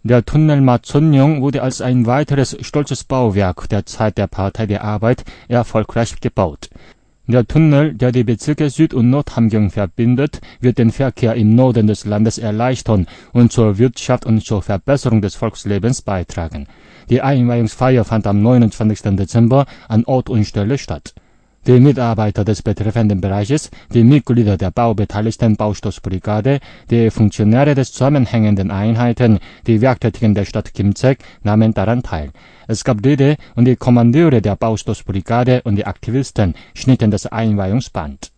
Der Tunnel Matsunryong wurde als ein weiteres stolzes Bauwerk der Zeit der Partei der Arbeit erfolgreich gebaut. Der Tunnel, der die Bezirke Süd- und Nordhamgyong verbindet, wird den Verkehr im Norden des Landes erleichtern und zur Wirtschaft und zur Verbesserung des Volkslebens beitragen. Die Einweihungsfeier fand am 29. Dezember an Ort und Stelle statt. Die Mitarbeiter des betreffenden Bereiches, die Mitglieder der baubeteiligten Baustoßbrigade, die Funktionäre des zusammenhängenden Einheiten, die Werktätigen der Stadt Kimchek nahmen daran teil. Es gab Rede und die Kommandeure der Baustoßbrigade und die Aktivisten schnitten das Einweihungsband.